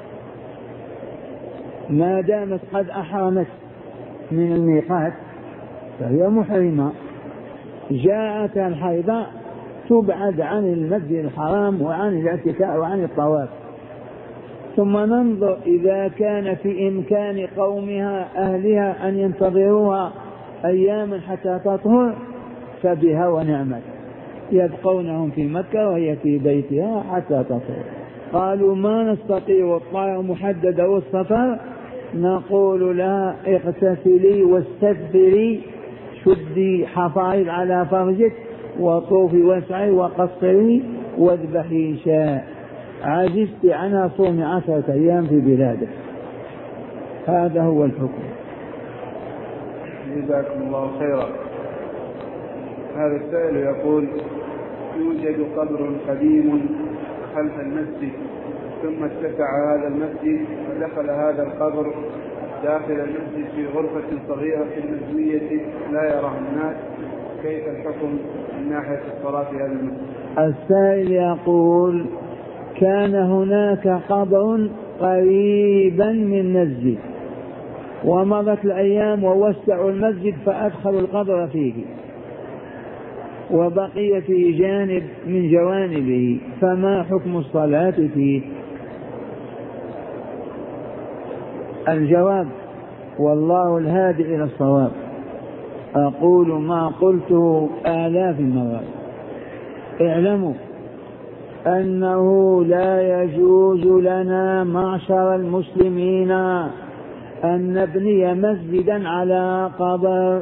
ما دامت قد أحرمت من الميقات فهي محرمة، جاءت الحيضاء تبعد عن المسجد الحرام وعن الاعتكاف وعن الطواف، ثم ننظر إذا كان في إمكان قومها أهلها أن ينتظروها أياما حتى تطهر فبها ونعمت، يبقونهم في مكة وهي في بيتها حتى تطهر. قالوا: ما نستطيع الطائر محددة والسفر، نقول لها: اغتسلي واستدبري، شدي حصائد على فرجك وطوفي واسعي وقصري واذبحي شاء، عجزت عنها صوم 10 أيام في بلادك. هذا هو الحكم. جزاكم الله خيرا. هذا السائل يقول: يوجد قبر قديم خلف المسجد، ثم اتسع هذا المسجد ودخل هذا القبر داخل المسجد في غرفة صغيرة مزوية لا يراها الناس، كيف الحكم من ناحية الصلاة في هذا المسجد؟ السائل يقول: كان هناك قبر قريبا من المسجد ومضت الأيام ووسعوا المسجد فأدخلوا القبر فيه وبقي في جانب من جوانبه، فما حكم الصلاة فيه؟ الجواب: والله الهادي إلى الصواب. أقول ما قلته آلاف المرات: اعلموا أنه لا يجوز لنا معشر المسلمين أن نبني مسجدا على قبر،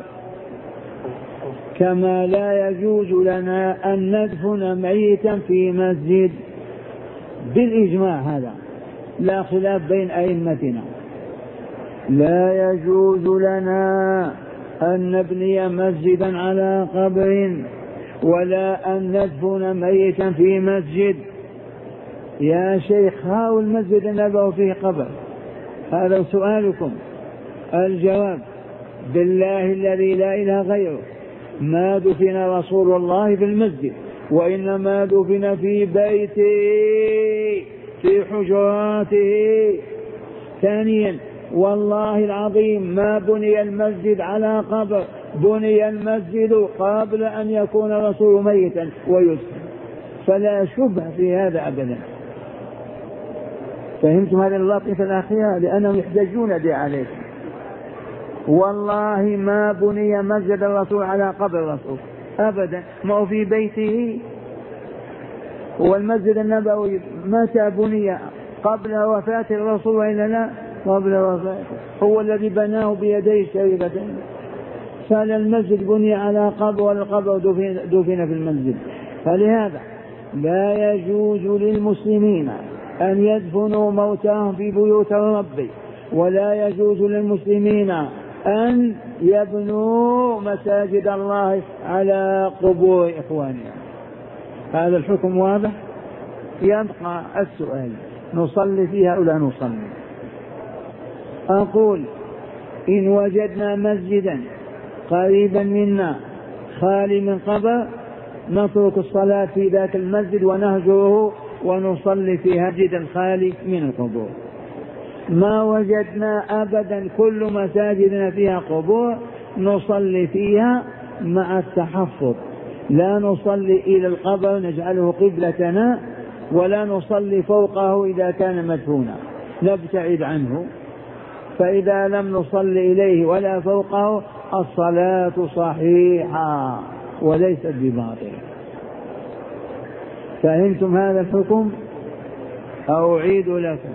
كما لا يجوز لنا أن ندفن ميتا في مسجد، بالإجماع هذا لا خلاف بين أئمتنا. لا يجوز لنا أن نبني مسجدا على قبر ولا أن ندفن ميتا في مسجد. يا شيخ، هاو المسجد النبوي فيه قبر، هذا سؤالكم. الجواب: بالله الذي لا إله غيره ما دفن رسول الله في المسجد، وإنما دفن في بيته في حجراته. ثانيا: والله العظيم ما بني المسجد على قبر، بني المسجد قبل أن يكون الرسول ميتا ويدفن، فلا شبه في هذا أبدا. فهمتم هذه اللطيفة الأخيرة؟ لأنهم يحتجون بها عليكم. والله ما بني مسجد الرسول على قبر الرسول أبدا، ما هو في بيته. والمسجد النبوي متى بني؟ قبل وفاة الرسول وإلا لا؟ قبل وفاته، هو الذي بناه بيديه الشريفتين. فلا المسجد بني على قبر والقبر دفن في المسجد. فلهذا لا يجوز للمسلمين أن يدفنوا موتاهم في بيوت ربي، ولا يجوز للمسلمين أن يبنوا مساجد الله على قبور إخوانهم. هذا الحكم واضح. يبقى السؤال: نصلي فيها أو لا نصلي؟ أقول: إن وجدنا مسجدا قريبا منا خالي من قبر نترك الصلاة في ذاك المسجد ونهجره ونصلي في مسجد الخالي من القبور. ما وجدنا أبدا كل مساجدنا فيها قبور نصلي فيها مع التحفظ، لا نصلي إلى القبر نجعله قبلتنا، ولا نصلي فوقه إذا كان مدفونا، نبتعد عنه، فإذا لم نصل إليه ولا فوقه الصلاة صحيحة وليست بباطلة. فهمتم هذا الحكم أو أعيد لكم؟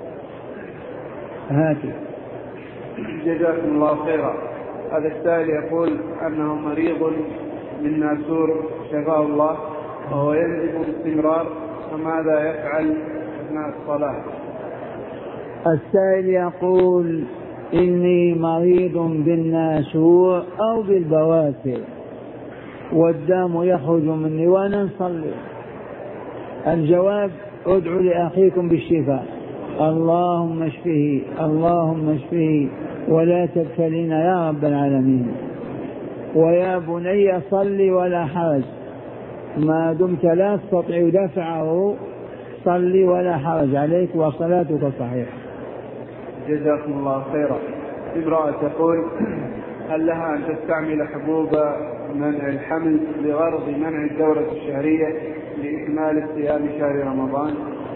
هاتي. جزاكم الله خيرا. هذا السائل يقول أنه مريض من ناسور شفاه الله وهو ينزف باستمرار، فماذا يفعل أثناء الصلاة؟ السائل يقول إني مريض بالناسور أو بالبواسر والدم يخرج مني وأنا نصلي. الجواب: ادعوا لأخيكم بالشفاء، اللهم اشفه اللهم اشفه ولا تبتلينا يا رب العالمين. ويا بني صل ولا حرج، ما دمت لا تستطيع دفعه صل ولا حرج عليك وصلاتك صحيحة. جزاكم الله خيرا. امرأة تقول: هل لها أن تستعمل حبوب منع الحمل لغرض منع الدورة الشهرية لإكمال صيام شهر رمضان؟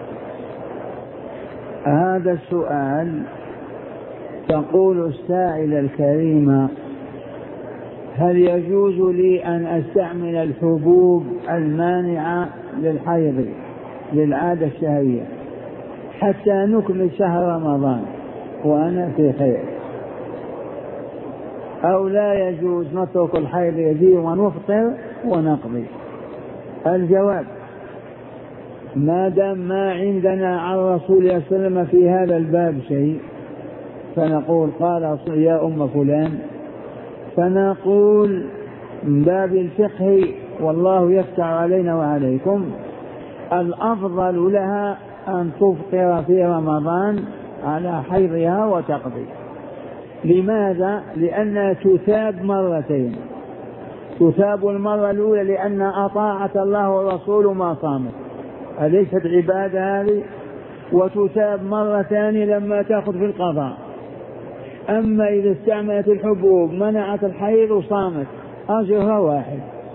هذا السؤال تقول السائلة الكريمة: هل يجوز لي أن أستعمل الحبوب المانعة للحيض للعادة الشهرية حتى نكمل شهر رمضان وأنا في خير، أو لا يجوز نترك الحيض يجي ونفطر ونقضي؟ الجواب: ما دام ما عندنا عن رسول الله صلى الله عليه وسلم في هذا الباب شيء فنقول قال يا أم فلان، فنقول من باب الفقه والله يفتح علينا وعليكم الأفضل لها أن تفطر في رمضان على حيضها وتقضي. لماذا؟ لأنها تثاب مرتين، تثاب المرة الأولى لأن أطاعت الله ورسوله ما صامت، أليست عبادة هذه؟ وتثاب مرة ثانية لما تأخذ في القضاء. أما إذا استعملت الحبوب منعت الحيض وصامت أجرها واحد.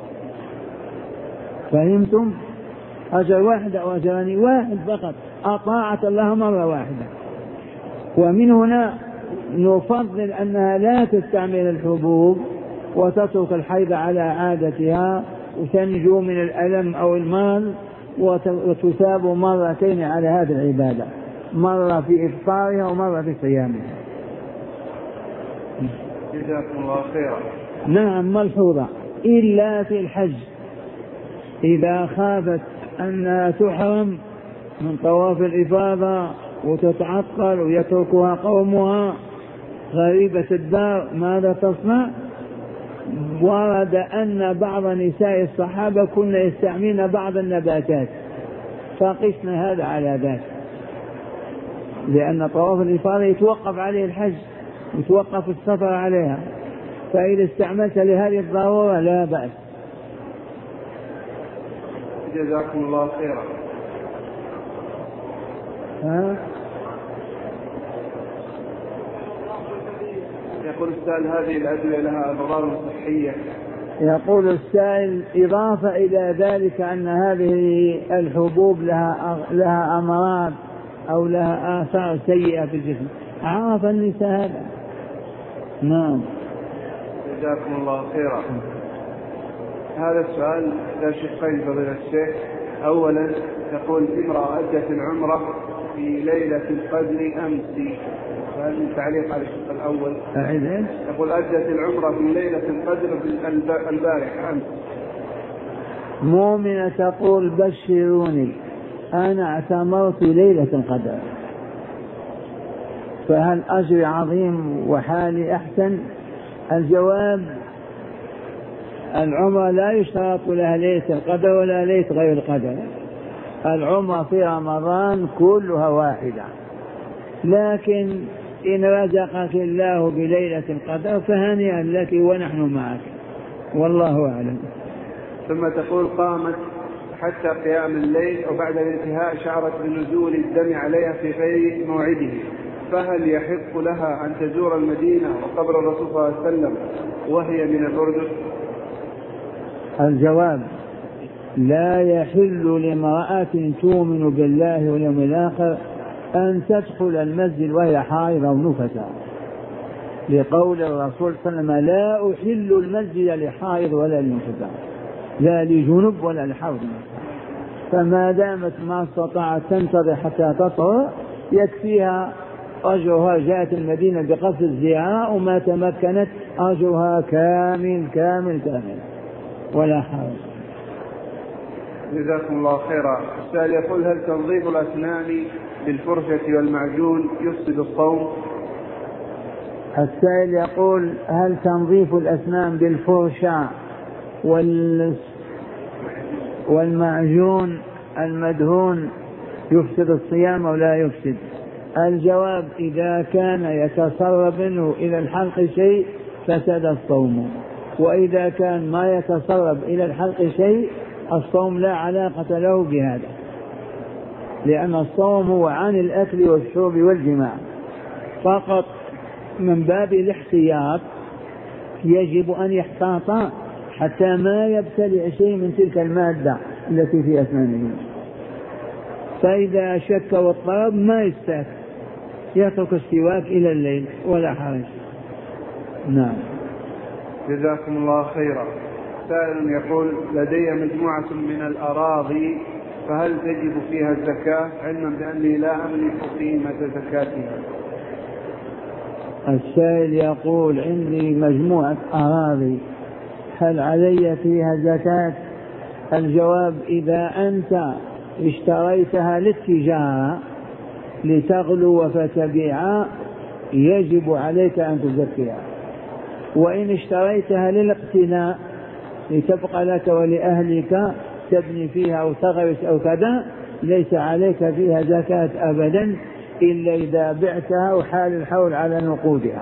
فهمتم؟ أجر واحد أو أجران واحد فقط، أطاعت الله مرة واحدة. ومن هنا نفضل أنها لا تستعمل الحبوب وتترك الحيض على عادتها وتنجو من الألم أو المال، وتثاب مرتين على هذه العبادة، مرة في إفطارها ومرة في صيامها. جزاكم الله خيرا. نعم ملحوظة، إلا في الحج إذا خافت أنها تحرم من طواف الإفاضة وتتعطل ويتركها قومها غريبة الدار، ماذا تصنع؟ ورد أن بعض نساء الصحابة كن يستعملن بعض النباتات، فقسنا هذا على ذلك، لأن طواف الإفاضة يتوقف عليه الحج، يتوقف السفر عليها، فإذا استعملت لهذه الضرورة لا بأس. جزاكم الله خيرا. يقول السائل: هذه الأدوية لها أضرار صحية؟ يقول السائل إضافة إلى ذلك أن هذه الحبوب لها أمراض أو لها آثار سيئة في الجسم، عرف النساء هذا؟ نعم. جزاكم الله خيرا. هذا السؤال ذا شقين فضيلة الشيخ. أولا يقول: امرأة أدت العمرة في ليلة القدر أمس، فهل تعليق على الشق الأول؟ يقول: أدت العمرة في ليلة القدر البارح أمس. مؤمنة تقول: بشروني أنا اعتمرت ليلة القدر، فهل أجري عظيم وحالي أحسن؟ الجواب: العمرة لا يشترط لها ليلة القدر ولا ليلة غير القدر، العمرة في رمضان كلها واحدة، لكن إن رزقك الله بليلة القدر فهنيئا لك ونحن معك، والله أعلم. ثم تقول: قامت حتى قيام الليل وبعد الانتهاء شعرت بنزول الدم عليها في غير موعده، فهل يحق لها أن تزور المدينة وقبر الرسول صلى الله عليه وسلم وهي من الأردن؟ الجواب: لا يحل لامرأة تؤمن بالله واليوم الآخر أن تدخل المسجد وهي حائضة أو نفساء، لقول الرسول صلى الله عليه وسلم لا أحل المسجد لحائض ولا لنفساء، لا لجنب ولا لحوض. فما دامت ما استطاعت تنتظر حتى تطهر يكفيها أجرها، جاءت المدينة بقصد الزيارة وما تمكنت أجرها كامل كامل كامل ولا حرج. جزاكم الله خيرا. السائل يقول هل تنظيف الأسنان بالفرشة والمعجون يفسد الصوم؟ السائل يقول هل تنظيف الأسنان بالفرشة والمعجون المدهون يفسد الصيام أو لا يفسد؟ الجواب إذا كان يتسرب منه إلى الحلق شيء فسد الصوم، وإذا كان ما يتسرب إلى الحلق شيء الصوم لا علاقة له بهذا، لأن الصوم هو عن الأكل والشرب والجماع فقط. من باب الاحتياط يجب أن يحتاط حتى ما يبتلع شيء من تلك المادة التي في أسنانه، فإذا شك واضطرب ما يستاك، يترك السواك إلى الليل ولا حرج. نعم. جزاكم الله خيرا. سائل يقول لدي مجموعة من الأراضي فهل تجب فيها الزكاة علما بأني لا أملك قيمة زكاتها؟ السائل يقول عندي مجموعة أراضي هل علي فيها زكاة؟ الجواب إذا أنت اشتريتها للتجارة لتغلو فتبيع يجب عليك أن تزكيها، وإن اشتريتها للاقتناء لتبقى لك ولأهلك تبني فيها أو تغرس أو كذا ليس عليك فيها زكاة أبدا إلا إذا بعتها وحال الحول على نقودها،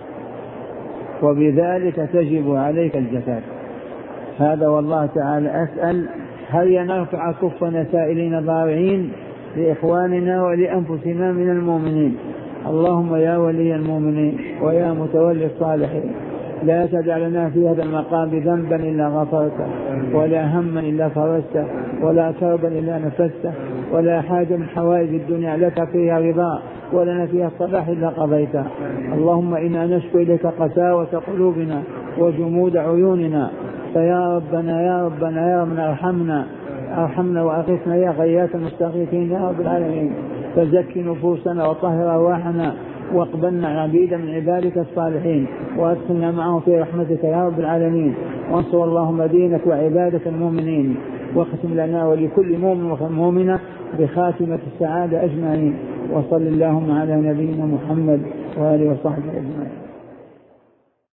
وبذلك تجب عليك الزكاة. هذا والله تعالى أسأل هل ينرفع كفنا سائلين ضارعين لإخواننا ولأنفسنا من المؤمنين. اللهم يا ولي المؤمنين ويا متولي الصالحين لا تدع لنا في هذا المقام ذنبا إلا غفرته، ولا هما إلا فرجته، ولا كربا إلا نفسته، ولا حاجة من حوائج الدنيا لك فيها رضا ولنا فيها الصلاح إلا قضيته. اللهم إنا نشكو إليك قساوة قلوبنا وجمود عيوننا، فيا ربنا يا ربنا يا ربنا ارحمنا وأغثنا يا غياث المستغيثين يا رب العالمين. فزكي نفوسنا وطهر أرواحنا واقبلنا عبيدا من عبادك الصالحين وادخلنا معه في رحمتك يا رب العالمين. وانصر اللهم دينك وعبادك المؤمنين، واختم لنا ولكل مؤمن ومؤمنة بخاتمة السعادة أجمعين. وصل اللهم على نبينا محمد وآله وصحبه أجمعين.